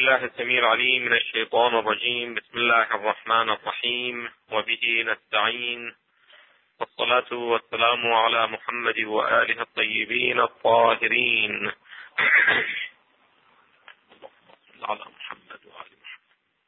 بالله السميع العليم من الشيطان الرجيم. بسم الله الرحمن الرحيم، وبه نستعين، والصلاة والسلام على محمد وآله الطيبين الطاهرين. على محمد وآل محمد.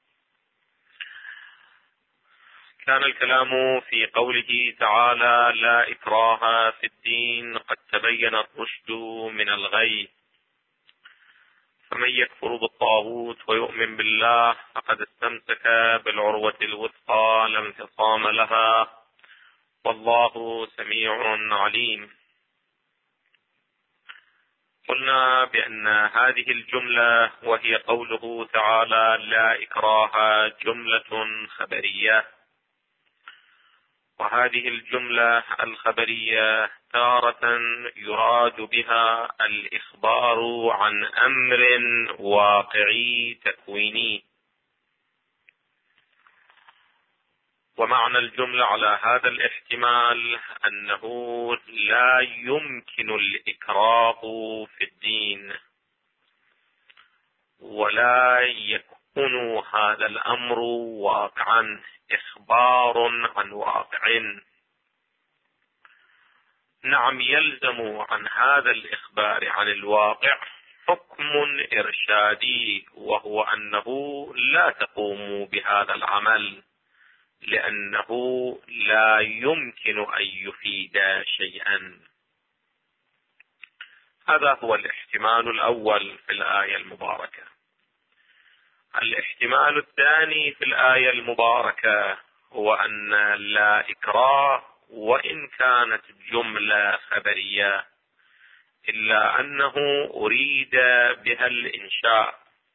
كان الكلام في قوله تعالى: لا إكراه في الدين، قد تبين الرشد من الغي، فمن يكفر بالطاغوت ويؤمن بالله فقد استمسك بالعروة الوثقى لا انفصام لها، والله سميع عليم. قلنا بأن هذه الجملة وهي قوله تعالى لا إكراه جملة خبرية، وهذه الجملة الخبرية تارة يراد بها الإخبار عن أمر واقعي تكويني، ومعنى الجملة على هذا الاحتمال أنه لا يمكن الإكراه في الدين، ولا يكون هذا الأمر واقعا، إخبار عن واقع. نعم، يلزم عن هذا الإخبار عن الواقع حكم إرشادي، وهو أنه لا تقوم بهذا العمل لأنه لا يمكن أن يفيد شيئا. هذا هو الاحتمال الأول في الآية المباركة. الاحتمال الثاني في الآية المباركة هو أن لا إكراه وإن كانت جملة خبرية إلا أنه أريد بها الإنشاء،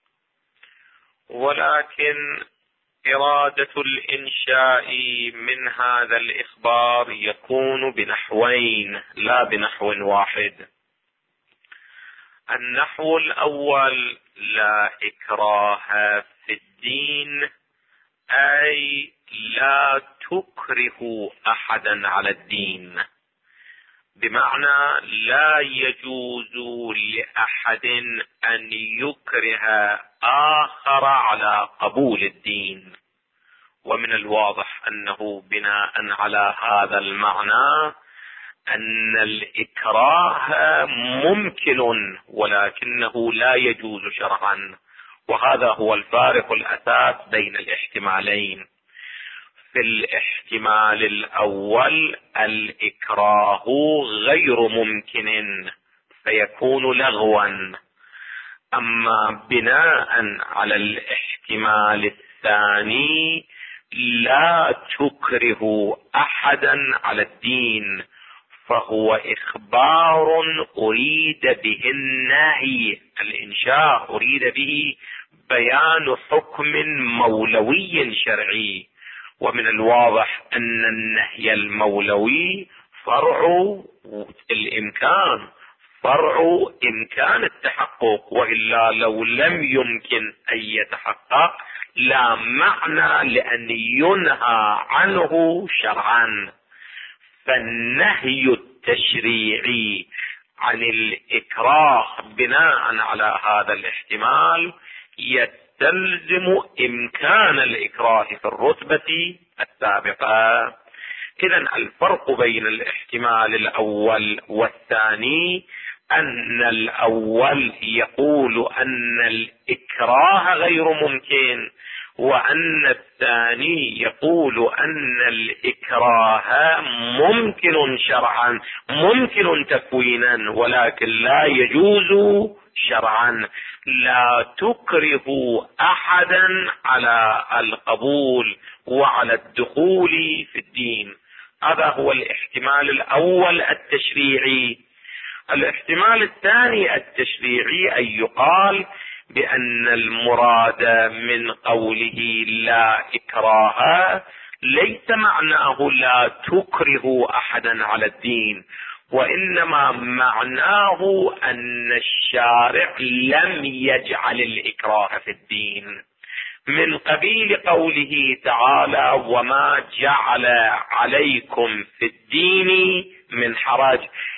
ولكن إرادة الإنشاء من هذا الإخبار يكون بنحوين لا بنحو واحد. النحو الأول: لا إكراه في الدين، أي لا تكره أحدا على الدين، بمعنى لا يجوز لأحد أن يكره آخر على قبول الدين. ومن الواضح أنه بناء على هذا المعنى أن الإكراه ممكن ولكنه لا يجوز شرعا، وهذا هو الفارق الأساس بين الاحتمالين. في الاحتمال الأول الإكراه غير ممكن فيكون لغوا، أما بناء على الاحتمال الثاني لا تكره أحدا على الدين، فهو إخبار أريد به النهي، الإنشاء أريد به بيان حكم مولوي شرعي. ومن الواضح أن النهي المولوي فرع الإمكان، فرع إمكان التحقق، وإلا لو لم يمكن أن يتحقق لا معنى لأن ينهى عنه شرعا. فالنهي التشريعي عن الإكراه بناء على هذا الاحتمال يستلزم إمكان الإكراه في الرتبة السابقة. إذن الفرق بين الاحتمال الأول والثاني أن الأول يقول أن الإكراه غير ممكن، وأن الثاني يقول أن الإكراه ممكن شرعا، ممكن تكوينا ولكن لا يجوز شرعا. لا تكره أحدا على القبول وعلى الدخول في الدين. هذا هو الاحتمال الأول التشريعي. الاحتمال الثاني التشريعي أن يقال بأن المراد من قوله لا إكراه ليس معناه لا تكره أحدا على الدين، وإنما معناه أن الشارع لم يجعل الإكراه في الدين، من قبيل قوله تعالى وما جعل عليكم في الدين من حرج،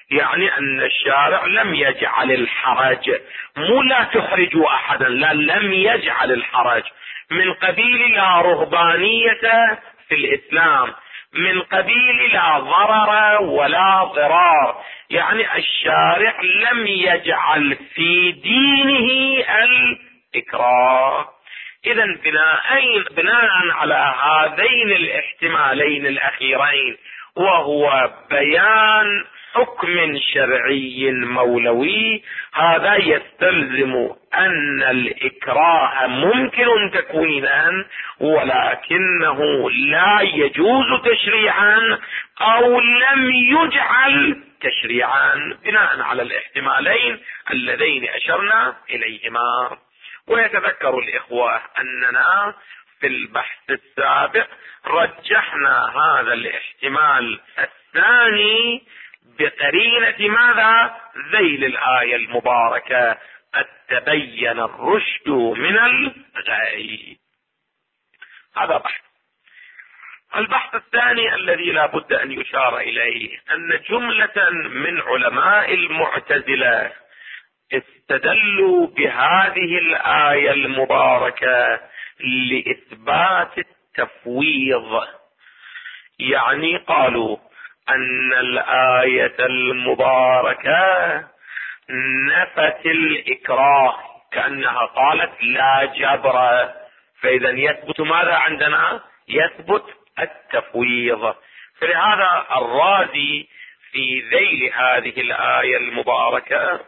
يعني أن الشارع لم يجعل الحرج، مو لا تخرجوا أحدا، لا، لم يجعل الحرج، من قبيل لا رهبانية في الإسلام، من قبيل لا ضرر ولا ضرار، يعني الشارع لم يجعل في دينه الإكراه. إذا بناء على هذين الاحتمالين الأخيرين، وهو بيان حكم شرعي مولوي، هذا يستلزم أن الإكراه ممكن تكوينا ولكنه لا يجوز تشريعا أو لم يجعل تشريعا، بناء على الاحتمالين اللذين أشرنا إليهما. ويتذكر الإخوة أننا في البحث السابق رجحنا هذا الاحتمال الثاني بقرينة ماذا؟ ذيل الآية المباركة: قد تبين الرشد من الغي. هذا بحث. البحث الثاني الذي لا بد أن يشار إليه أن جملة من علماء المعتزلة استدلوا بهذه الآية المباركة لإثبات التفويض، يعني قالوا أن الآية المباركة نفت الإكراه، كأنها قالت لا جبر، فإذا يثبت ماذا عندنا؟ يثبت التفويض. فلهذا الرازي في ذيل هذه الآية المباركة،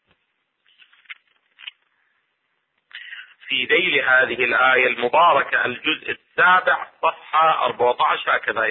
في ذيل هذه الآية المباركة الجزء السابع صفحة 14 هكذا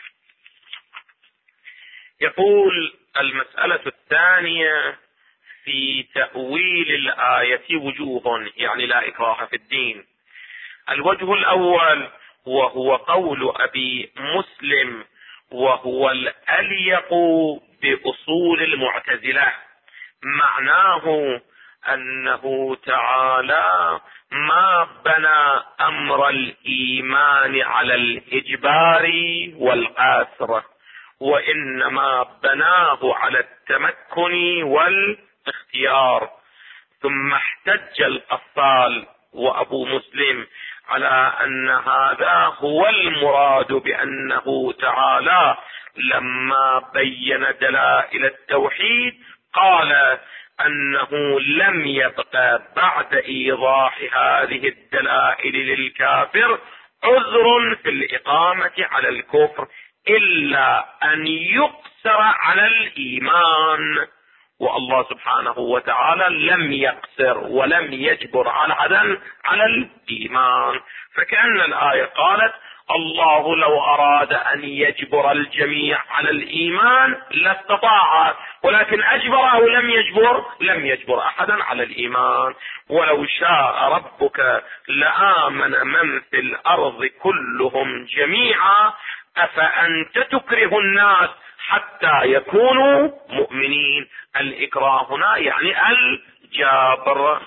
يقول: المسألة الثانية في تأويل الآية وجوه، يعني لا إكراه في الدين. الوجه الأول وهو قول أبي مسلم، وهو الأليق بأصول المعتزلة، معناه أنه تعالى ما بنى أمر الإيمان على الإجبار والقسر، وإنما بناه على التمكن والاختيار. ثم احتج القفال وأبو مسلم على أن هذا هو المراد، بأنه تعالى لما بين دلائل التوحيد قال أنه لم يبقى بعد إيضاح هذه الدلائل للكافر عذر في الإقامة على الكفر إلا أن يقصر على الإيمان. والله سبحانه وتعالى لم يقصر ولم يجبر على عدم على الإيمان. فكأن الآية قالت الله لو أراد أن يجبر الجميع على الإيمان لاستطاع، ولكن أجبره لم يجبر أحدا على الإيمان. ولو شاء ربك لآمن من في الأرض كلهم جميعا أفأنت تكره الناس حتى يكونوا مؤمنين. الإكراه هنا يعني الجبر.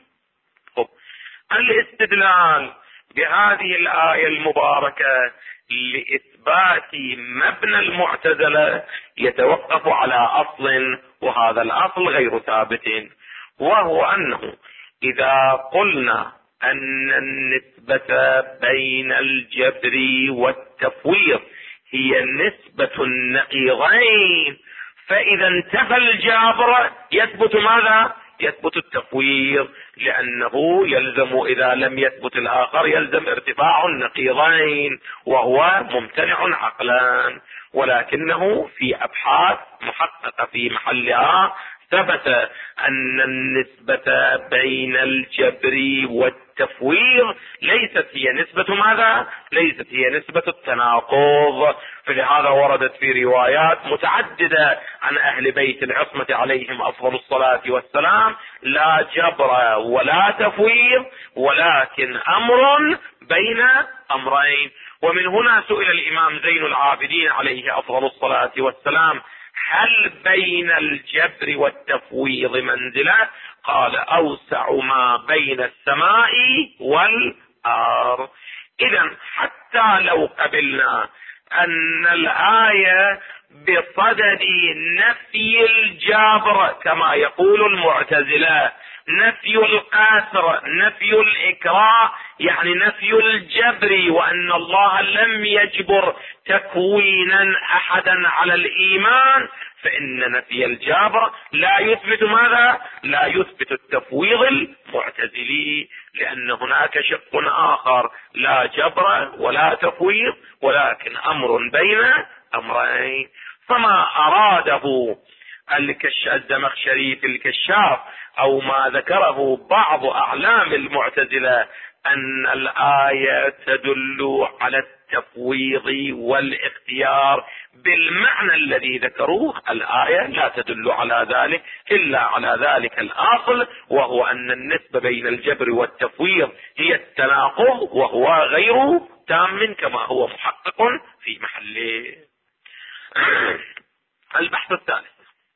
الاستدلال بهذه الآية المباركة لإثبات مبنى المعتزلة يتوقف على أصل، وهذا الأصل غير ثابت، وهو أنه إذا قلنا أن النسبة بين الجبر والتفويض هي نسبة النقيضين، فإذا انتفى الجبر يثبت ماذا؟ يثبت التفويض، لأنه يلزم إذا لم يثبت الآخر يلزم ارتفاع النقيضين، وهو ممتنع عقلا. ولكنه في أبحاث محققة في محلها ثبت أن النسبة بين الجبر والتفويض ليست هي نسبة ماذا؟ ليست هي نسبة التناقض. فلهذا وردت في روايات متعددة عن أهل بيت العصمة عليهم أفضل الصلاة والسلام: لا جبر ولا تفويض ولكن أمر بين أمرين. ومن هنا سئل الإمام زين العابدين عليه أفضل الصلاة والسلام: هل بين الجبر والتفويض منزلة؟ قال: أوسع ما بين السماء والأرض. إذن حتى لو قبلنا أن الآية بصدد نفي الجبر كما يقول المعتزلة، نفي القسر، نفي الإكراه، يعني نفي الجبر، وأن الله لم يجبر تكوينا أحدا على الإيمان، فإن نفي الجبر لا يثبت ماذا؟ لا يثبت التفويض المعتزلي، لأن هناك شق آخر لا جبر ولا تفويض، ولكن أمر بين أمرين. فما أراده الزمخشري في الكشاف أو ما ذكره بعض أعلام المعتزلة أن الآية تدل على التفويض والاختيار بالمعنى الذي ذكروه، الآية لا تدل على ذلك إلا على ذلك الأصل، وهو أن النسبة بين الجبر والتفويض هي التناقض، وهو غير تام كما هو محقق في محله. البحث الثالث،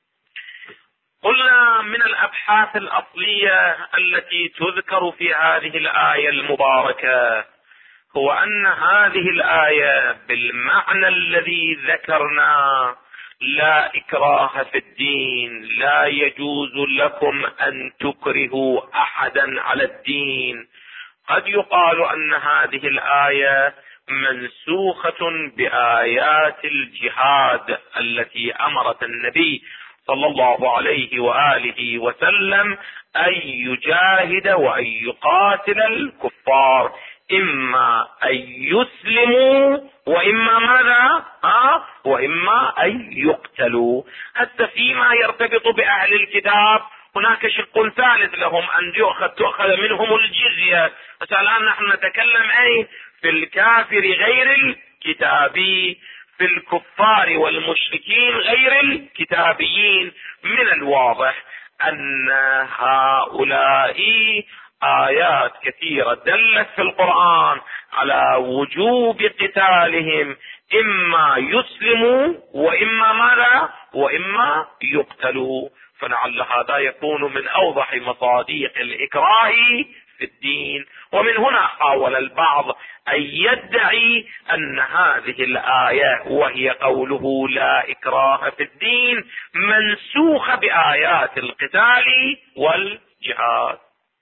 قلنا من الأبحاث الأصلية التي تذكر في هذه الآية المباركة هو أن هذه الآية بالمعنى الذي ذكرنا، لا إكراه في الدين، لا يجوز لكم أن تكرهوا أحدا على الدين. قد يقال أن هذه الآية منسوخة بآيات الجهاد التي أمرت النبي صلى الله عليه وآله وسلم أن يجاهد وأن يقاتل الكفار، إما أن يسلموا وإما ماذا؟ وإما أن يقتلوا. حتى فيما يرتبط بأهل الكتاب هناك شق ثالث لهم، أن تؤخذ منهم الجزية. الآن نحن نتكلم في الكافر غير الكتابي، في الكفار والمشركين غير الكتابيين. من الواضح أن هؤلاء آيات كثيرة دلت في القرآن على وجوب قتالهم، إما يسلموا وإما ماذا؟ وإما يقتلوا. فلعل هذا يكون من أوضح مصادق الإكراه في الدين. ومن هنا حاول البعض أن يدعي أن هذه الآية وهي قوله لا إكراه في الدين منسوخة بآيات القتال والجهاد.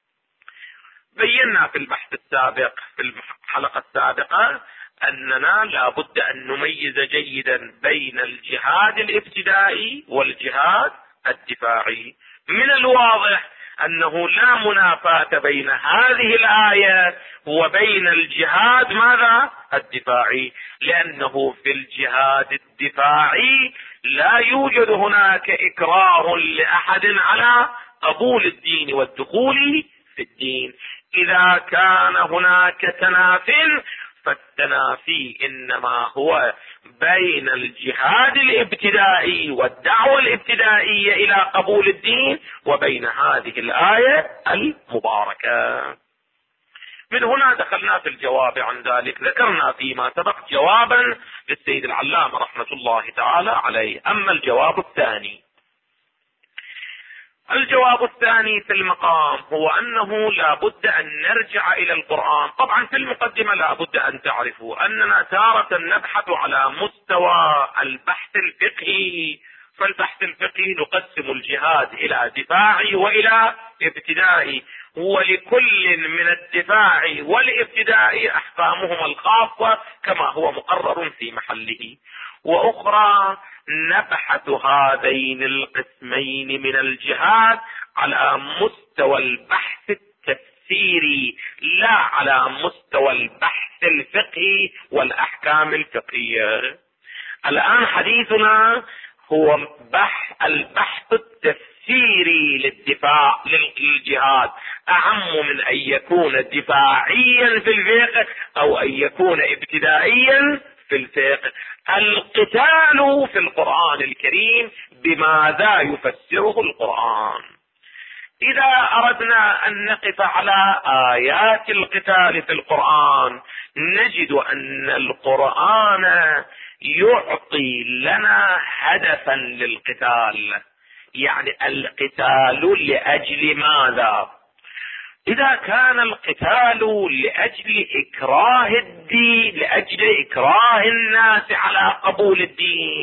بينا في البحث السابق في الحلقة السابقة أننا لا بد أن نميز جيدا بين الجهاد الابتدائي والجهاد الدفاعي. من الواضح أنه لا منافاة بين هذه الآية وبين الجهاد ماذا؟ الدفاعي، لأنه في الجهاد الدفاعي لا يوجد هناك إكراه لأحد على قبول الدين والدخول في الدين. إذا كان هناك تناف فالتنافي إنما هو بين الجهاد الابتدائي والدعوة الابتدائية إلى قبول الدين وبين هذه الآية المباركة. من هنا دخلنا في الجواب عن ذلك. ذكرنا فيما سبق جوابا للسيد العلامة رحمة الله تعالى عليه. أما الجواب الثاني، الجواب الثاني في المقام هو أنه لا بد أن نرجع إلى القرآن. طبعا في المقدمة لا بد أن تعرفوا أننا تارة نبحث على مستوى البحث الفقهي. فالبحث الفقهي نقسم الجهاد إلى دفاعي وإلى ابتدائي، ولكل من الدفاع والابتداء أحكامهما الخاصة كما هو مقرر في محله. وأخرى نبحث هذين القسمين من الجهاد على مستوى البحث التفسيري لا على مستوى البحث الفقهي والأحكام الفقهية. الآن حديثنا هو البحث التفسيري للدفاع للجهاد، أعم من أن يكون دفاعيا في الفقه أو أن يكون ابتدائيا في الفقه. القتال في القرآن الكريم بماذا يفسره القرآن؟ إذا أردنا أن نقف على آيات القتال في القرآن نجد أن القرآن يعطي لنا هدفا للقتال، يعني القتال لأجل ماذا؟ إذا كان القتال لأجل إكراه الدين، لأجل إكراه الناس على قبول الدين،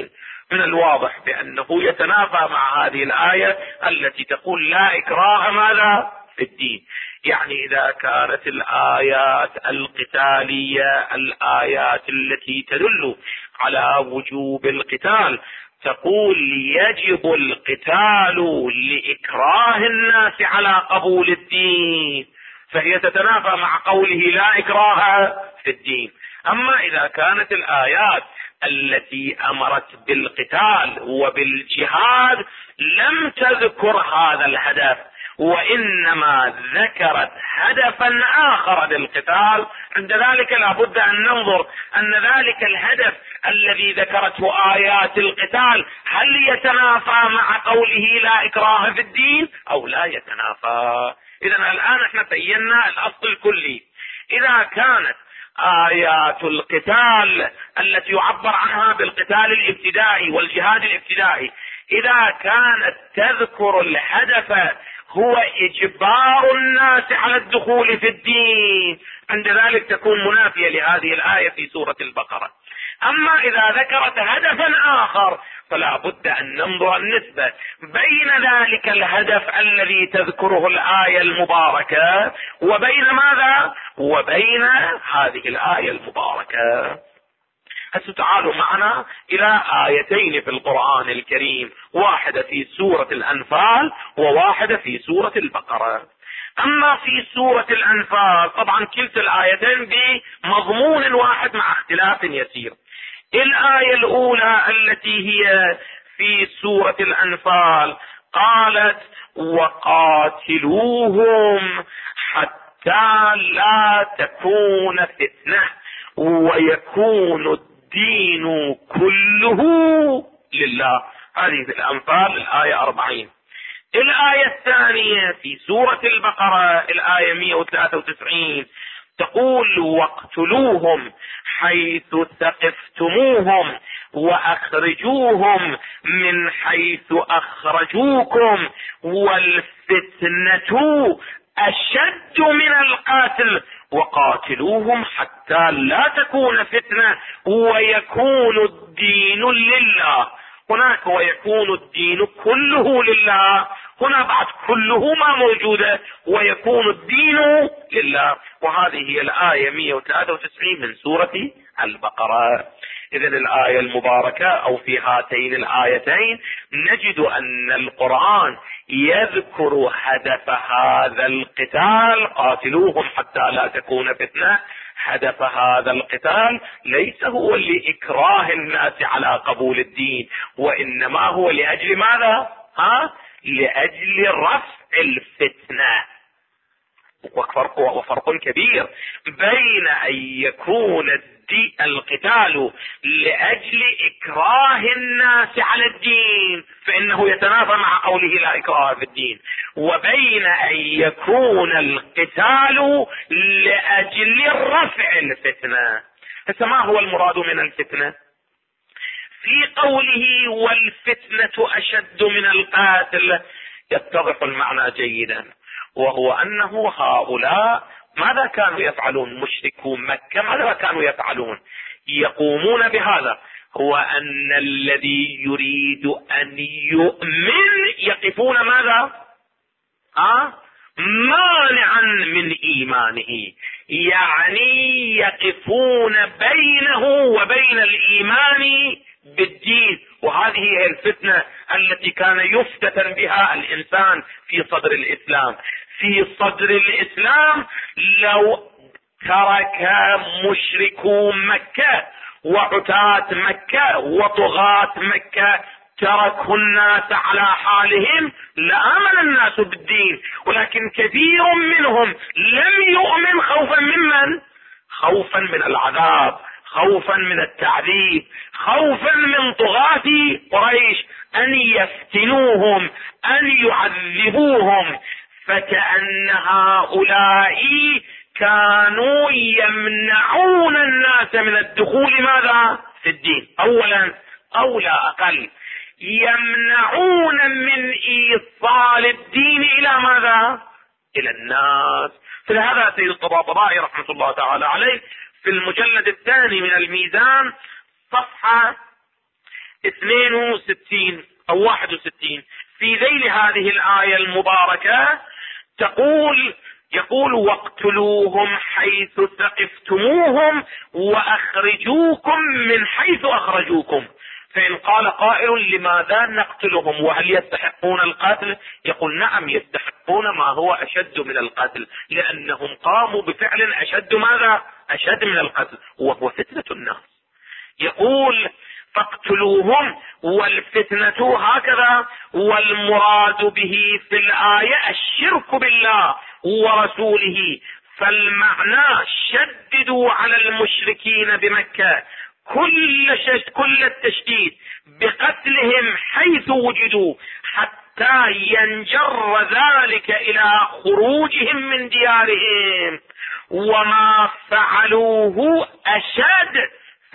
من الواضح بأنه يتنافى مع هذه الآية التي تقول لا إكراه ماذا في الدين. يعني إذا كانت الآيات القتالية الآيات التي تدل على وجوب القتال تقول يجب القتال لإكراه الناس على قبول الدين، فهي تتنافى مع قوله لا إكراه في الدين. أما إذا كانت الآيات التي أمرت بالقتال وبالجهاد لم تذكر هذا الهدف وإنما ذكرت هدفا آخر للقتال، عند ذلك لابد أن ننظر أن ذلك الهدف الذي ذكرته آيات القتال هل يتنافى مع قوله لا إكراه في الدين أو لا يتنافى. إذن الآن احنا بينا الأصل الكلي. إذا كانت آيات القتال التي يعبر عنها بالقتال الابتدائي والجهاد الابتدائي إذا كانت تذكر الهدف هو إجبار الناس على الدخول في الدين، عند ذلك تكون منافية لهذه الآية في سورة البقرة. أما إذا ذكرت هدفا آخر فلا بد أن ننظر النسبة بين ذلك الهدف الذي تذكره الآية المباركة وبين ماذا؟ وبين هذه الآية المباركة. هسه تعالوا معنا إلى آيتين في القرآن الكريم، واحدة في سورة الأنفال وواحدة في سورة البقرة. أما في سورة الأنفال طبعا كلتا الآيتين بمضمون واحد مع اختلاف يسير. الآية الأولى التي هي في سورة الأنفال قالت وقاتلوهم حتى لا تكون فتنة ويكون الدين كله لله. هذه في الأنفال الآية 40. الآية الثانية في سورة البقرة الآية 193 تقول واقتلوهم حيث ثقفتموهم وأخرجوهم من حيث أخرجوكم والفتنة أشد من القتل وقاتلوهم حتى لا تكون فتنة ويكون الدين لله. هناك ويكون الدين كله لله، هنا بعد كله ما موجودة ويكون الدين لله، وهذه هي الآية 193 من سورة البقرة. إذن الآية المباركة أو في هاتين الآيتين نجد أن القرآن يذكر هدف هذا القتال قاتلوهم حتى لا تكون فتنة. هدف هذا القتال ليس هو لإكراه الناس على قبول الدين وإنما هو لأجل ماذا؟ لأجل رفع الفتنة. وفرق كبير بين أن يكون القتال لأجل إكراه الناس على الدين فإنه يتنافى مع قوله لا إكراه في الدين، وبين أن يكون القتال لأجل رفع الفتنة. فما هو المراد من الفتنة؟ في قوله والفتنة أشد من القاتل يتضح المعنى جيدا، وهو أنه هؤلاء ماذا كانوا يفعلون؟ مشركو مكة ماذا كانوا يفعلون؟ يقومون بهذا، هو أن الذي يريد أن يؤمن يقفون ماذا؟ مانعا من إيمانه، يعني يقفون بينه وبين الإيمان بالدين. وهذه هي الفتنة التي كان يفتتن بها الإنسان في صدر الإسلام. في صدر الإسلام لو ترك مشركو مكة وعتاة مكة وطغاة مكة تركوا الناس على حالهم لآمن الناس بالدين، ولكن كثير منهم لم يؤمن خوفا ممن؟ خوفا من العذاب، خوفا من التعذيب، خوفا من طغاة قريش أن يفتنوهم أن يعذبوهم. فكأن هؤلاء كانوا يمنعون الناس من الدخول ماذا؟ في الدين أولا أو لا أقل، يمنعون من إيصال الدين إلى ماذا؟ إلى الناس. فلهذا سيد الطباطبائي رحمة الله تعالى عليه في المجلد الثاني من الميزان صفحة 62 أو 61 في ذيل هذه الآية المباركة يقول واقتلوهم حيث ثقفتموهم وأخرجوكم من حيث أخرجوكم. فإن قال قائل لماذا نقتلهم وهل يستحقون القتل؟ يقول نعم يستحقون ما هو أشد من القتل، لأنهم قاموا بفعل أشد ماذا؟ أشد من القتل، وهو فتنة الناس. يقول فاقتلوهم، والفتنة هكذا، والمراد به في الآية الشرك بالله ورسوله، فالمعنى شددوا على المشركين بمكة كل التشديد بقتلهم حيث وجدوا حتى ينجر ذلك إلى خروجهم من ديارهم، وما فعلوه أشد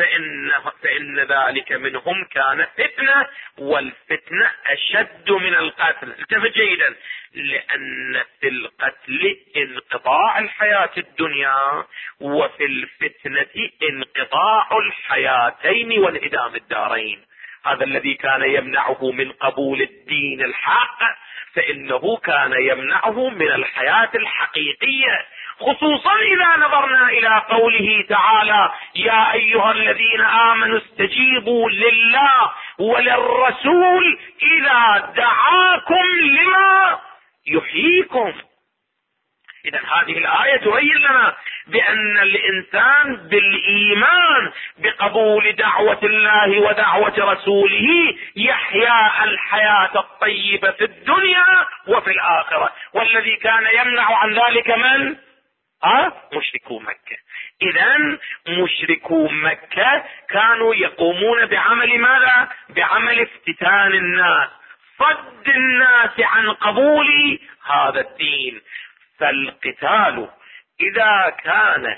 فإن ذلك منهم كان فتنة، والفتنة أشد من القتل. التفت جيدا، لأن في القتل انقطاع الحياة الدنيا، وفي الفتنة انقطاع الحياتين وانهدام الدارين. هذا الذي كان يمنعه من قبول الدين الحق، فإنه كان يمنعه من الحياة الحقيقية، خصوصا إذا نظرنا إلى قوله تعالى يا أيها الذين آمنوا استجيبوا لله وللرسول إذا دعاكم لما يحييكم. إذا هذه الآية تبين لنا بأن الإنسان بالإيمان بقبول دعوة الله ودعوة رسوله يحيا الحياة الطيبة في الدنيا وفي الآخرة. والذي كان يمنع عن ذلك من؟ مشركو مكة. إذن مشركو مكة كانوا يقومون بعمل ماذا؟ بعمل افتتان الناس، صد الناس عن قبول هذا الدين. فالقتال إذا كان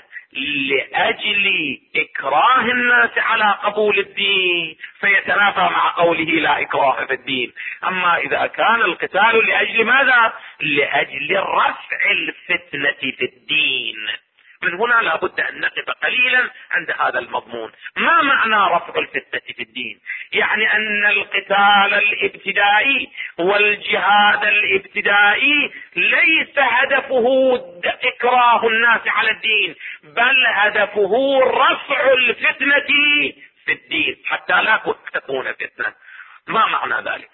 لأجل إكراه الناس على قبول الدين فيتنافى مع قوله لا إكراه في الدين. أما إذا كان القتال لأجل ماذا؟ لأجل رفع الفتنة في الدين. من هنا لابد أن نقف قليلا عند هذا المضمون. ما معنى رفع الفتنة في الدين؟ يعني أن القتال الابتدائي والجهاد الابتدائي ليس هدفه إكراه الناس على الدين، بل هدفه رفع الفتنة في الدين حتى لا تكون فتنة. ما معنى ذلك؟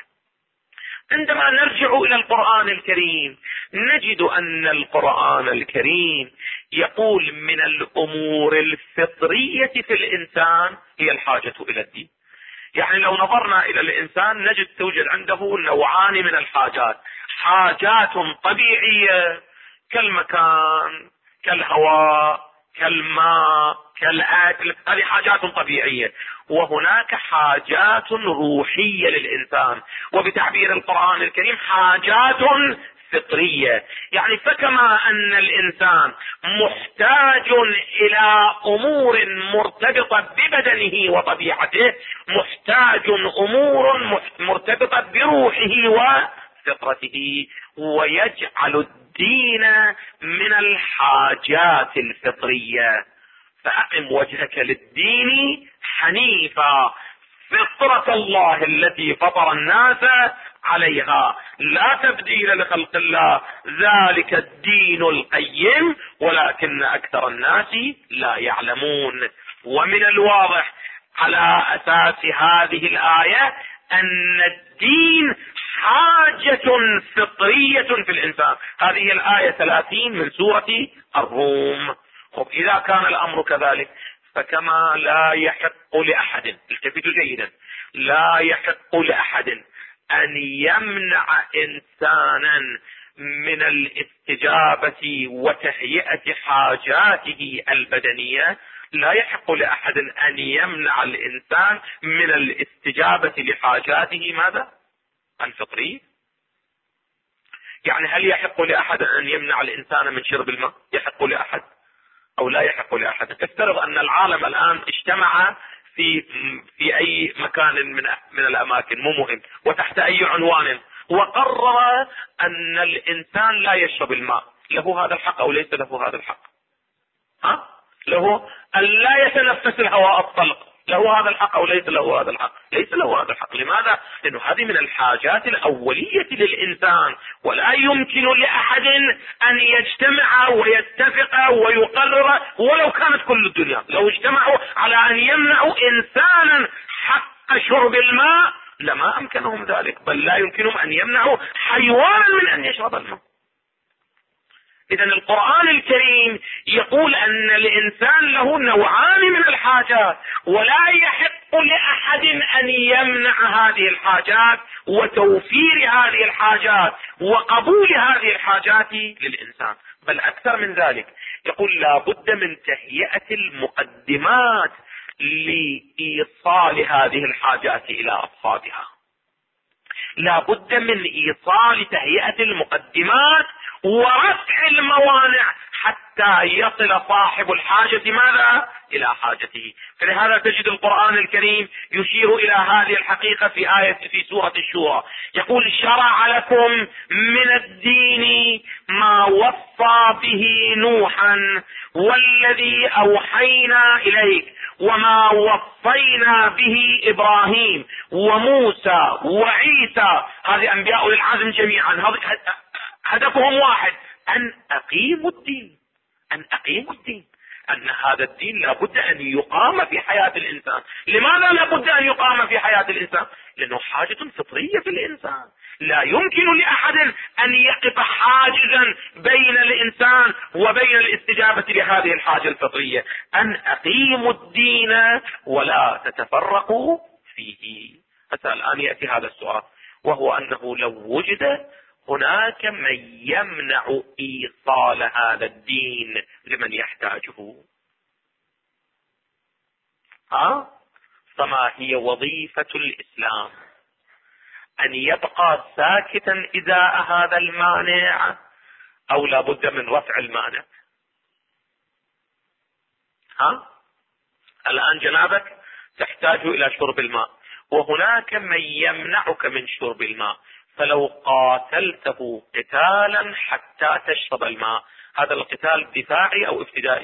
عندما نرجع إلى القرآن الكريم نجد أن القرآن الكريم يقول من الأمور الفطرية في الإنسان هي الحاجة إلى الدين. يعني لو نظرنا إلى الإنسان نجد توجد عنده نوعان من الحاجات: حاجات طبيعية كالمكان، كالهواء، كالماء، كالأكل، هذه حاجات طبيعية. وهناك حاجات روحية للإنسان، وبتعبير القرآن الكريم حاجات فطرية. يعني فكما أن الإنسان محتاج إلى أمور مرتبطة ببدنه وطبيعته، محتاج أمور مرتبطة بروحه وفطرته، ويجعل الدين من الحاجات الفطرية. فأقم وجهك للدين حنيفا فطرة الله التي فطر الناس عليها لا تبديل لخلق الله ذلك الدين القيم ولكن أكثر الناس لا يعلمون. ومن الواضح على أساس هذه الآية أن الدين حاجة فطرية في الإنسان. هذه الآية 30 من سورة الروم. إذا كان الأمر كذلك فكما لا يحق لأحد، التفتوا جيدا، لا يحق لأحد أن يمنع إنسانا من الاستجابة وتهيئة حاجاته البدنية، لا يحق لأحد أن يمنع الإنسان من الاستجابة لحاجاته ماذا؟ الفطرية. يعني هل يحق لأحد أن يمنع الإنسان من شرب الماء؟ يحق لأحد أو لا يحق لأحد؟ افترض أن العالم الآن اجتمع في أي مكان من الأماكن، مو مهم، وتحت أي عنوان، وقرر أن الإنسان لا يشرب الماء، له هذا الحق أو ليس له هذا الحق؟ له أن لا يتنفس الهواء الطلق، له هذا الحق أو ليس له هذا الحق؟ ليس له هذا الحق. لماذا؟ لأنه هذه من الحاجات الأولية للإنسان، ولا يمكن لأحد أن يجتمع ويتفق ويقرر ولو كانت كل الدنيا، لو اجتمعوا على أن يمنعوا إنسانا حق شرب الماء لما أمكنهم ذلك، بل لا يمكنهم أن يمنعوا حيوانا من أن يشرب الماء. إذن القرآن الكريم يقول أن الإنسان له نوعان من الحاجات، ولا يحق لأحد أن يمنع هذه الحاجات وتوفير هذه الحاجات وقبول هذه الحاجات للإنسان، بل أكثر من ذلك يقول لا بد من تهيئة المقدمات لإيصال هذه الحاجات إلى أصحابها. لا بد من إيصال تهيئة المقدمات ورفع الموانع حتى يصل صاحب الحاجة ماذا؟ إلى حاجته. فلهذا تجد القرآن الكريم يشير إلى هذه الحقيقة في آية في سورة الشورى، يقول شرع لكم من الدين ما وصى به نوحا والذي أوحينا إليك وما وصينا به إبراهيم وموسى وعيسى. هذه أنبياء العزم جميعا، هدفهم واحد، أن أقيموا الدين، أن أقيموا الدين، أن هذا الدين لابد أن يقام في حياة الإنسان. لماذا لابد أن يقام في حياة الإنسان؟ لأنه حاجة فطرية في الإنسان، لا يمكن لأحد أن يقف حاجزا بين الإنسان وبين الاستجابة لهذه الحاجة الفطرية، أن أقيموا الدين ولا تتفرقوا فيه. حتى الآن يأتي هذا السؤال، وهو أنه لو وجد هناك من يمنع إيصال هذا الدين لمن يحتاجه، فما هي وظيفة الإسلام؟ أن يبقى ساكتا إزاء هذا المانع أو لا بد من رفع المانع؟ الآن جنابك تحتاج إلى شرب الماء، وهناك من يمنعك من شرب الماء، فلو قاتلته قتالا حتى تشرب الماء، هذا القتال دفاعي أو ابتدائي؟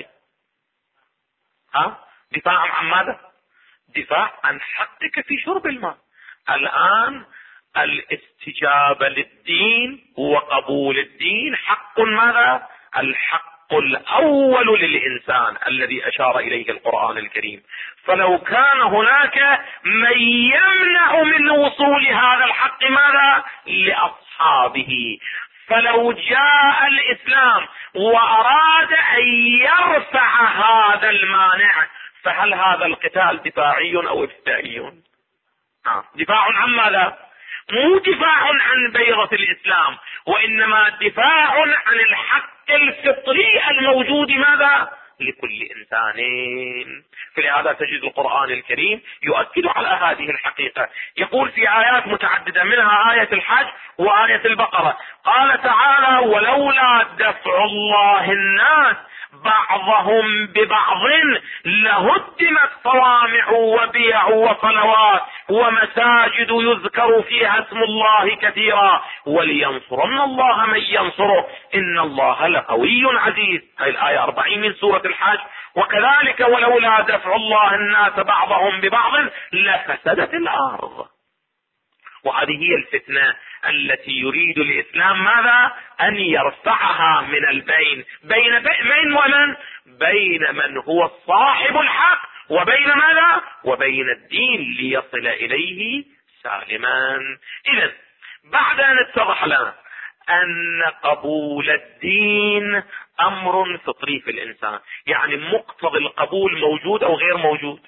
دفاع عن ماذا؟ دفاع عن حقك في شرب الماء. الآن الاستجابة للدين وقبول الدين حق ماذا؟ الحق الأول للإنسان الذي أشار إليه القرآن الكريم. فلو كان هناك من يمنع من وصول هذا الحق ماذا؟ لأصحابه، فلو جاء الإسلام وأراد أن يرفع هذا المانع، فهل هذا القتال دفاعي أو ابتدائي؟ دفاع عن ماذا؟ مو دفاع عن بيضة الإسلام، وإنما دفاع عن الحق الفطري الموجود ماذا؟ لكل إنسان. فلهذا تجد القرآن الكريم يؤكد على هذه الحقيقة، يقول في آيات متعددة منها آية الحج وآية البقرة، قال تعالى ولولا دفع الله الناس بعضهم ببعض لهدمت صوامع وبيع وصلوات ومساجد يذكر فيها اسم الله كثيرا ولينصرن الله من ينصره إن الله لقوي عزيز. هذه الآية 40 من سورة الحج. وكذلك ولولا دفع الله الناس بعضهم ببعض لفسدت الأرض. وهذه هي الفتنة التي يريد الإسلام ماذا؟ أن يرفعها من البين بين ومن؟ بين من هو صاحب الحق وبين ماذا؟ وبين الدين ليصل إليه سالما. إذن بعد أن اتضح لنا أن قبول الدين أمر فطري في الإنسان، يعني مقتضى القبول موجود أو غير موجود؟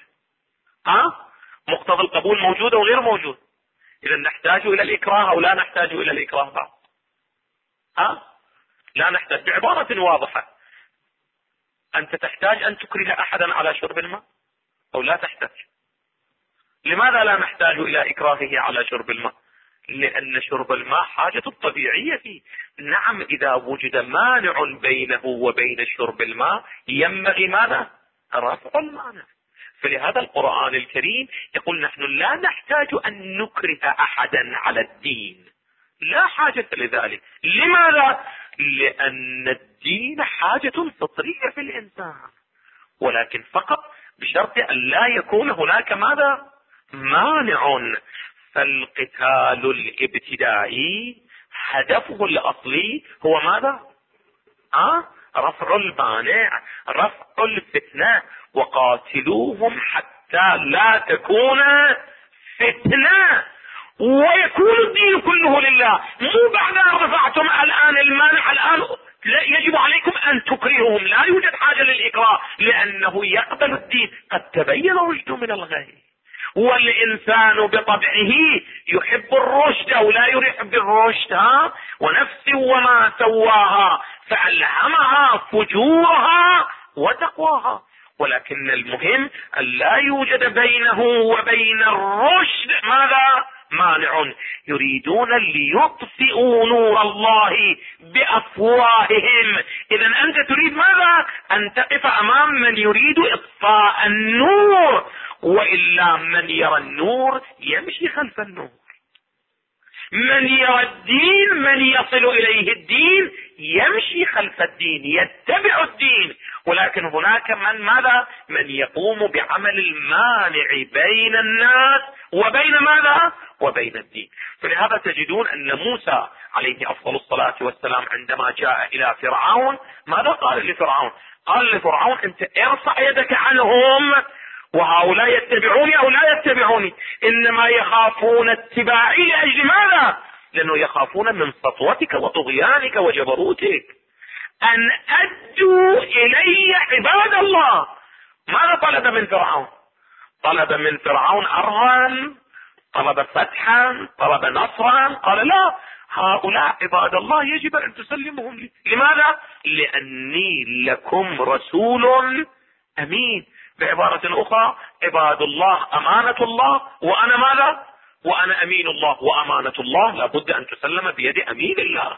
مقتضى القبول موجود أو غير موجود؟ إذا نحتاج إلى الإكراه أو لا نحتاج إلى الإكراه بعد؟ لا نحتاج. بعبارة واضحة، أنت تحتاج أن تكره أحدا على شرب الماء أو لا تحتاج؟ لماذا لا نحتاج إلى إكراهه على شرب الماء؟ لأن شرب الماء حاجة طبيعية فيه. نعم، إذا وجد مانع بينه وبين شرب الماء ينبغي ماذا؟ رفع المانع. فلهذا القرآن الكريم يقول نحن لا نحتاج أن نكره أحدا على الدين، لا حاجة لذلك. لماذا؟ لأن الدين حاجة فطرية في الإنسان، ولكن فقط بشرط أن لا يكون هناك ماذا؟ مانع. فالقتال الابتدائي هدفه الأصلي هو ماذا؟ رفع المانع، رفع الفتنة. وقاتلوهم حتى لا تكون فتنة ويكون الدين كله لله. مو بعد أن رفعتم الآن المانع الآن يجب عليكم أن تكرههم. لا يوجد حاجة للإكراه، لأنه يقبل الدين. قد تبين الرشد من الغي، والإنسان بطبعه يحب الرشد أو لا يحب الرشد. ونفس وما سواها فألهمها فجورها وتقواها. ولكن المهم أن لا يوجد بينه وبين الرشد ماذا؟ مانع. يريدون ليطفئوا نور الله بأفواههم. إذا أنت تريد ماذا؟ أن تقف أمام من يريد إطفاء النور، وإلا من يرى النور يمشي خلف النور. من يرى الدين، من يصل إليه الدين يمشي خلف الدين، يتبع الدين. ولكن هناك من ماذا؟ من يقوم بعمل المانع بين الناس وبين ماذا؟ وبين الدين. فلهذا تجدون أن موسى عليه أفضل الصلاة والسلام عندما جاء إلى فرعون ماذا قال لفرعون؟ قال لفرعون أنت ارفع يدك عنهم، وهؤلاء يتبعوني أو لا يتبعوني. إنما يخافون اتباعي لأجل ماذا؟ لأنه يخافون من سطوتك وطغيانك وجبروتك. أن أدوا إلي عباد الله. ماذا طلب من فرعون؟ طلب من فرعون أرضا، طلب فتحا، طلب نصرا. قال لا، هؤلاء عباد الله يجب أن تسلمهم لي. لماذا؟ لأني لكم رسول أمين. بعبارة أخرى عباد الله أمانة الله، وأنا ماذا؟ وأنا أمين الله. وأمانة الله لابد أن تسلم بيد أمين الله.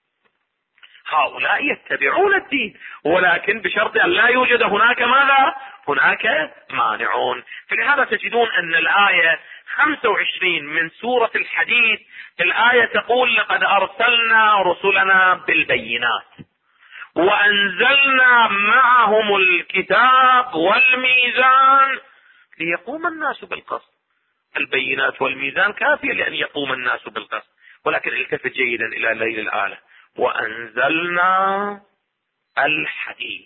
هؤلاء يتبعون الدين، ولكن بشرط أن لا يوجد هناك ماذا؟ هناك مانعون. فلهذا تجدون أن الآية 25 من سورة الحديد، الآية تقول لقد أرسلنا رسلنا بالبينات وأنزلنا معهم الكتاب والميزان ليقوم الناس بالقسط. البينات والميزان كافية لأن يقوم الناس بالقسط. ولكن التفت جيدا إلى ليل الآية، وأنزلنا الحديد.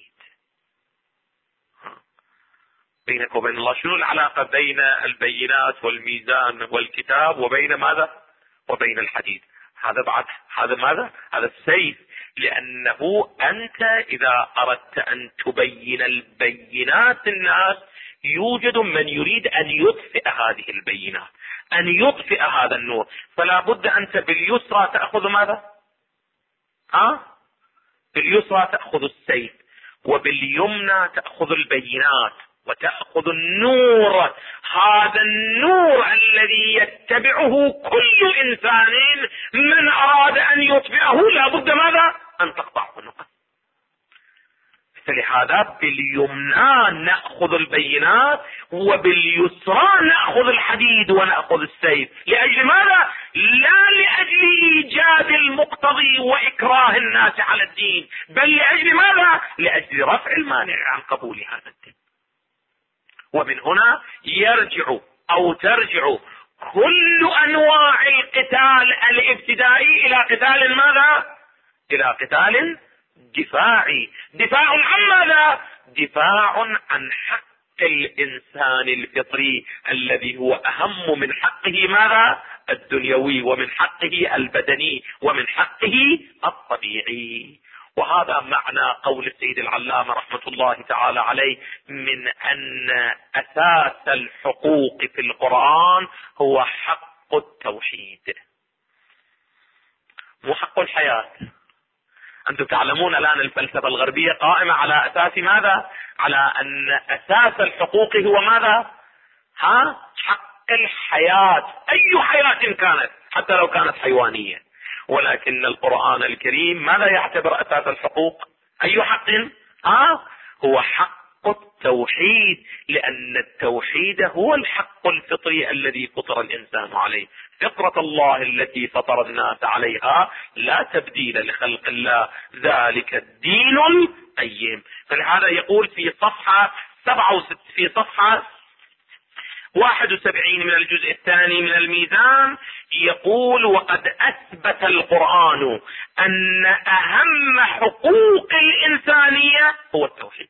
بينك وبين الله شنو العلاقة بين البينات والميزان والكتاب وبين ماذا؟ وبين الحديد. هذا بعد هذا ماذا؟ هذا السيف. لأنه أنت إذا أردت أن تبين البينات الناس يوجد من يريد أن يطفئ هذه البينات، أن يطفئ هذا النور. فلا بد أنت باليسرى تأخذ ماذا؟ باليسرى تأخذ السيف، وباليمنى تأخذ البينات وتأخذ النور. هذا النور الذي يتبعه كل إنسان من أراد أن يطفئه لا بد ماذا؟ أن تقطعه النقط. فلهذا باليمنى نأخذ البينات، وباليسرى نأخذ الحديد ونأخذ السيف. لأجل ماذا؟ لا لأجل إيجاد المقتضي وإكراه الناس على الدين، بل لأجل ماذا؟ لأجل رفع المانع عن قبول هذا الدين. ومن هنا يرجع أو ترجع كل أنواع القتال الابتدائي إلى قتال ماذا؟ إلى قتال دفاعي. دفاع عن ماذا؟ دفاع عن حق الإنسان الفطري الذي هو أهم من حقه ماذا؟ الدنيوي، ومن حقه البدني، ومن حقه الطبيعي. وهذا معنى قول السيد العلامة رحمة الله تعالى عليه من أن أساس الحقوق في القرآن هو حق التوحيد، مو حق الحياة. أنتم تعلمون الآن الفلسفة الغربية قائمة على أساس ماذا؟ على أن أساس الحقوق هو ماذا؟ حق الحياة، أي حياة كانت، حتى لو كانت حيوانية. ولكن القرآن الكريم ماذا يعتبر أساس الحقوق؟ أي حق؟ هو حق التوحيد، لأن التوحيد هو الحق الفطري الذي فطر الإنسان عليه. فطرة الله التي فطر الناس عليها لا تبديل لخلق الله، ذلك الدين القيم. فلهذا يقول في صفحة في صفحة 71 من الجزء الثاني من الميزان يقول: وقد أثبت القرآن أن أهم حقوق الإنسانية هو التوحيد.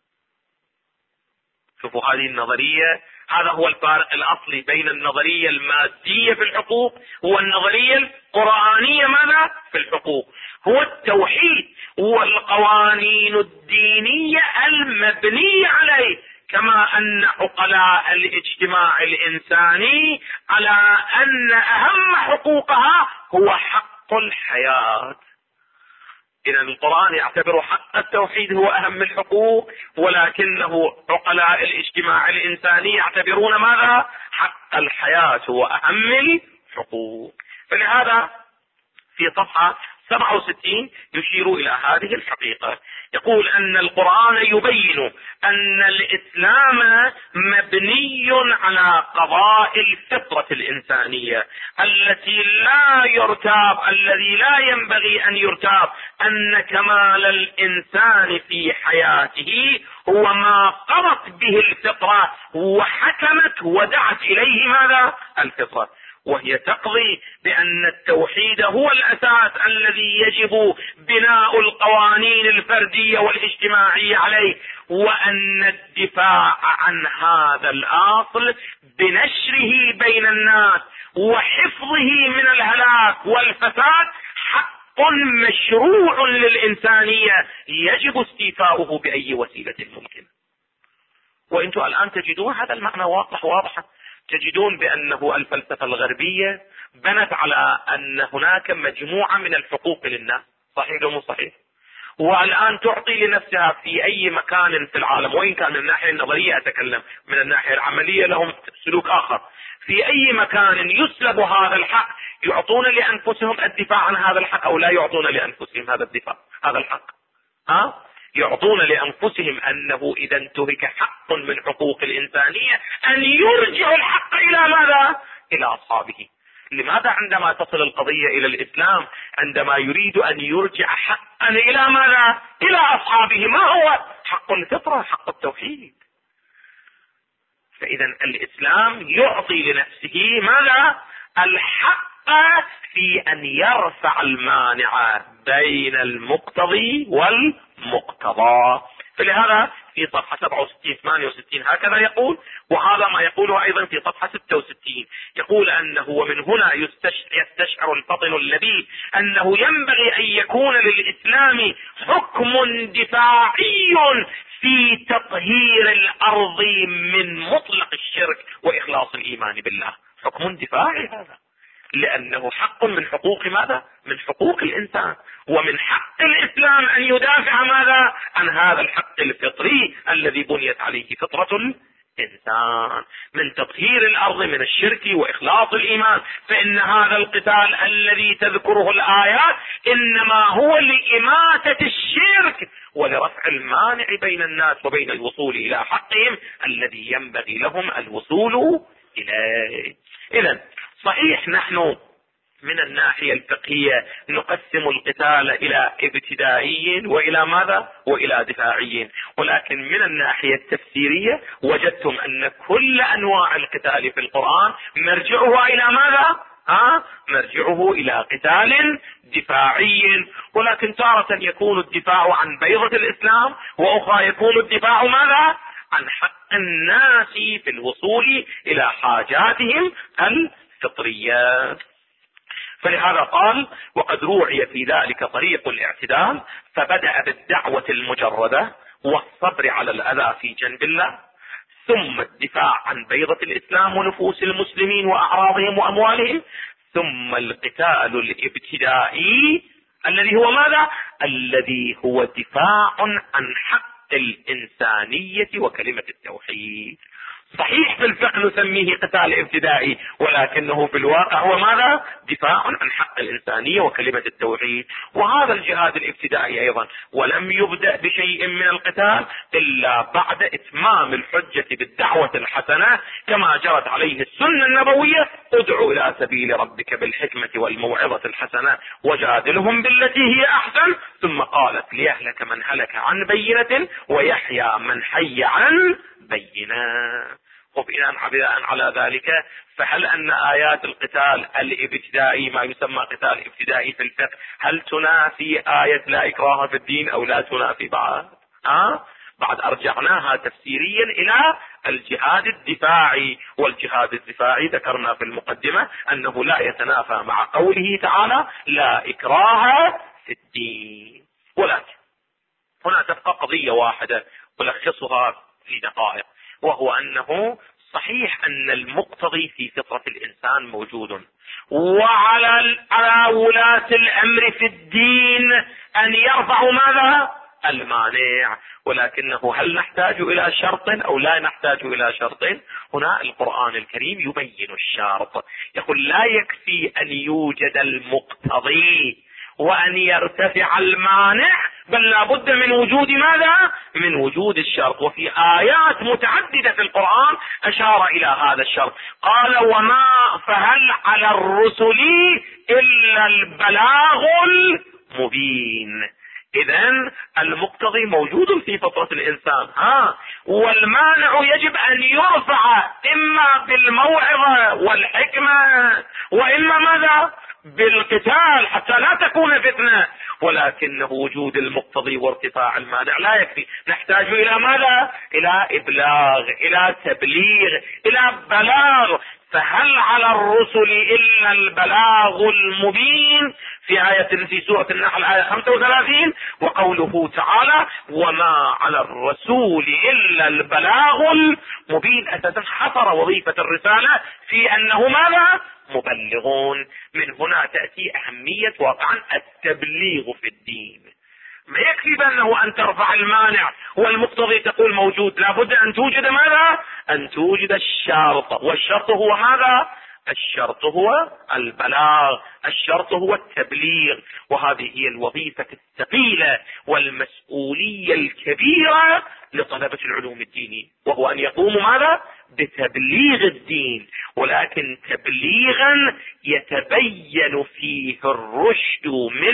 شوفوا هذه النظرية، هذا هو الفارق الأصلي بين النظرية المادية في الحقوق والنظرية القرآنية ماذا في الحقوق. هو التوحيد والقوانين الدينية المبنية عليه، كما أن عقلاء الاجتماع الإنساني على أن أهم حقوقها هو حق الحياة. إذا القرآن يعتبر حق التوحيد هو أهم الحقوق، ولكنه عقلاء الاجتماع الإنساني يعتبرون ماذا؟ حق الحياة هو أهم الحقوق. فلهذا في صفحة 67 يشير إلى هذه الحقيقة، يقول أن القرآن يبين أن الإسلام مبني على قضاء الفطرة الإنسانية التي لا يرتاب، الذي لا ينبغي أن يرتاب أن كمال الإنسان في حياته هو ما قضت به الفطرة وحكمت ودعت إليه ماذا؟ الفطرة، وهي تقضي بأن التوحيد هو الأساس الذي يجب بناء القوانين الفردية والاجتماعية عليه، وأن الدفاع عن هذا الأصل بنشره بين الناس وحفظه من الهلاك والفساد حق مشروع للإنسانية يجب استيفاؤه بأي وسيلة ممكن. وانتم الآن تجدون هذا المعنى واضحا، تجدون بأنه الفلسفة الغربية بنت على أن هناك مجموعة من الحقوق للناس، صحيح أو مو صحيح؟ والآن تعطي لنفسها في أي مكان في العالم، وإن كان من الناحية النظرية أتكلم، من الناحية العملية لهم سلوك آخر، في أي مكان يسلب هذا الحق يعطون لأنفسهم الدفاع عن هذا الحق أو لا يعطون لأنفسهم هذا الدفاع هذا الحق؟ يعطون لأنفسهم أنه إذا انتهك حق من حقوق الإنسانية أن يرجع الحق إلى ماذا؟ إلى أصحابه. لماذا عندما تصل القضية إلى الإسلام عندما يريد أن يرجع حقا إلى ماذا؟ إلى أصحابه؟ ما هو حق الفطرة؟ حق التوحيد. فإذا الإسلام يعطي لنفسه ماذا؟ الحق في أن يرفع المانع بين المقتضي والمقتضى. فلهذا في صفحة 67-68 هكذا يقول، وهذا ما يقوله أيضا في صفحة 66، يقول أنه ومن هنا يستشعر الفطن اللبيب أنه ينبغي أن يكون للإسلام حكم دفاعي في تطهير الأرض من مطلق الشرك وإخلاص الإيمان بالله. حكم دفاعي هذا، لأنه حق من حقوق ماذا؟ من حقوق الإنسان، ومن حق الإسلام أن يدافع ماذا؟ عن هذا الحق الفطري الذي بنيت عليه فطرة الإنسان من تطهير الأرض من الشرك وإخلاص الإيمان. فإن هذا القتال الذي تذكره الآيات إنما هو لإماتة الشرك ولرفع المانع بين الناس وبين الوصول إلى حقهم الذي ينبغي لهم الوصول إليه. إذن صحيح نحن من الناحية الفقهية نقسم القتال إلى ابتدائي وإلى ماذا؟ وإلى دفاعي، ولكن من الناحية التفسيرية وجدتم أن كل أنواع القتال في القرآن مرجعها إلى ماذا؟ مرجعه إلى قتال دفاعي، ولكن تارة يكون الدفاع عن بيضة الإسلام، وأخرى يكون الدفاع ماذا؟ عن حق الناس في الوصول إلى حاجاتهم الفطرية. فلهذا قال: وقد روعي في ذلك طريق الاعتدال، فبدأ بالدعوة المجردة والصبر على الأذى في جنب الله، ثم الدفاع عن بيضة الإسلام ونفوس المسلمين وأعراضهم وأموالهم، ثم القتال الابتدائي الذي هو ماذا؟ الذي هو دفاع عن حق الإنسانية وكلمة التوحيد. صحيح في الفقه نسميه قتال ابتدائي، ولكنه في الواقع هو ماذا؟ دفاع عن حق الإنسانية وكلمة التوحيد. وهذا الجهاد الابتدائي أيضا ولم يبدأ بشيء من القتال إلا بعد إتمام الحجة بالدعوة الحسنة كما جرت عليه السنة النبوية: ادعو إلى سبيل ربك بالحكمة والموعظة الحسنة وجادلهم بالتي هي أحسن، ثم قالت: ليهلك من هلك عن بينة ويحيى من حي عن بينة. بناء على ذلك، فهل أن آيات القتال الابتدائي، ما يسمى قتال ابتدائي في الفقه، هل تنافي آية لا إكراه في الدين أو لا تنافي بعد أرجعناها تفسيريا إلى الجهاد الدفاعي. والجهاد الدفاعي ذكرنا في المقدمة أنه لا يتنافى مع قوله تعالى: لا إكراه في الدين. ولكن هنا تبقى قضية واحدة ألخصها في دقائق، وهو أنه صحيح أن المقتضي في فطرة الإنسان موجود، وعلى ولاة الأمر في الدين أن يرفعوا ماذا؟ المانع. ولكنه هل نحتاج إلى شرط أو لا نحتاج إلى شرط؟ هنا القرآن الكريم يبين الشرط، يقول: لا يكفي أن يوجد المقتضي وأن يرتفع المانع، بل لا بد من وجود ماذا؟ من وجود الشرط. وفي آيات متعددة في القرآن أشار إلى هذا الشرط، قال: وما فهل على الرسل إلا البلاغ المبين. إذن المقتضي موجود في فطرة الإنسان، والمانع يجب أن يرفع إما بالموعظة والحكمة وإما ماذا؟ بالقتال، حتى لا تكون فتنة. ولكن وجود المقتضي وارتفاع المانع لا يكفي، نحتاج إلى ماذا؟ إلى إبلاغ، إلى تبليغ، إلى بلاغ. فهل على الرسل إلا البلاغ المبين في آية في سورة النحل آية 35، وقوله تعالى: وما على الرسول إلا البلاغ المبين. أساسا حصر وظيفة الرسالة في أنه ماذا؟ مبلغون. من هنا تأتي أهمية واقعا التبليغ في الدين. ما يكفي بأنه أن ترفع المانع والمقتضي تقول موجود، لابد أن توجد ماذا؟ أن توجد الشرط. والشرط هو ماذا؟ الشرط هو البلاغ، الشرط هو التبليغ. وهذه هي الوظيفة الثقيلة والمسؤولية الكبيرة لطلبة العلوم الدينية، وهو أن يقوموا ماذا؟ بتبليغ الدين، ولكن تبليغا يتبين فيه الرشد من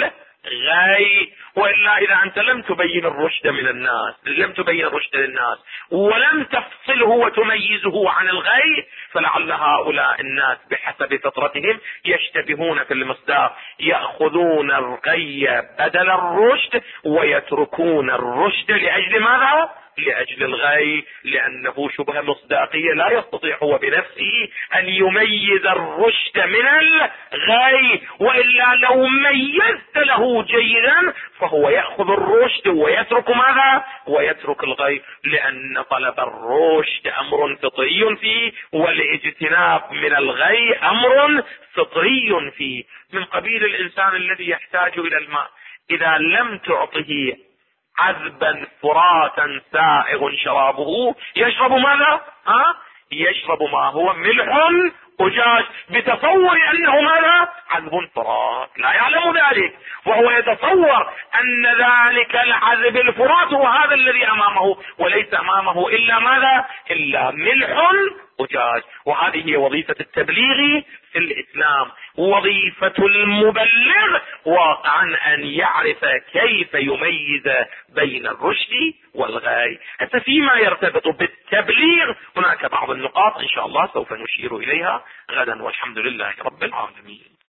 الغي. وإلا إذا أنت لم تبين الرشد من الناس، لم تبين الرشد للناس ولم تفصله وتميزه عن الغي، فلعل هؤلاء الناس بحسب فطرتهم يشتبهون في المصداق، يأخذون الغي بدل الرشد ويتركون الرشد لأجل ماذا؟ لأجل الغي، لأنه شبه مصداقية، لا يستطيع هو بنفسه أن يميز الرشد من الغي. وإلا لو ميزت له جيدا فهو يأخذ الرشد ويترك ماذا؟ ويترك الغي، لأن طلب الرشد أمر فطري فيه، والاجتناب من الغي أمر فطري فيه. من قبيل الإنسان الذي يحتاج إلى الماء، إذا لم تعطه عذبا فراتا سائغ شرابه يشرب ماذا؟ يشرب ما هو ملح أجاج، بتصور أنه ماذا؟ عذب فرات، لا يعلم ذلك، وهو يتصور أن ذلك العذب الفرات هو هذا الذي أمامه، وليس أمامه إلا ماذا؟ إلا ملح أجاج. وهذه هي وظيفة التبليغ في الإسلام. وظيفة المبلغ واقعا أن يعرف كيف يميز بين الرشد والغي. حتى فيما يرتبط بالتبليغ هناك بعض النقاط إن شاء الله سوف نشير إليها غدا، والحمد لله رب العالمين.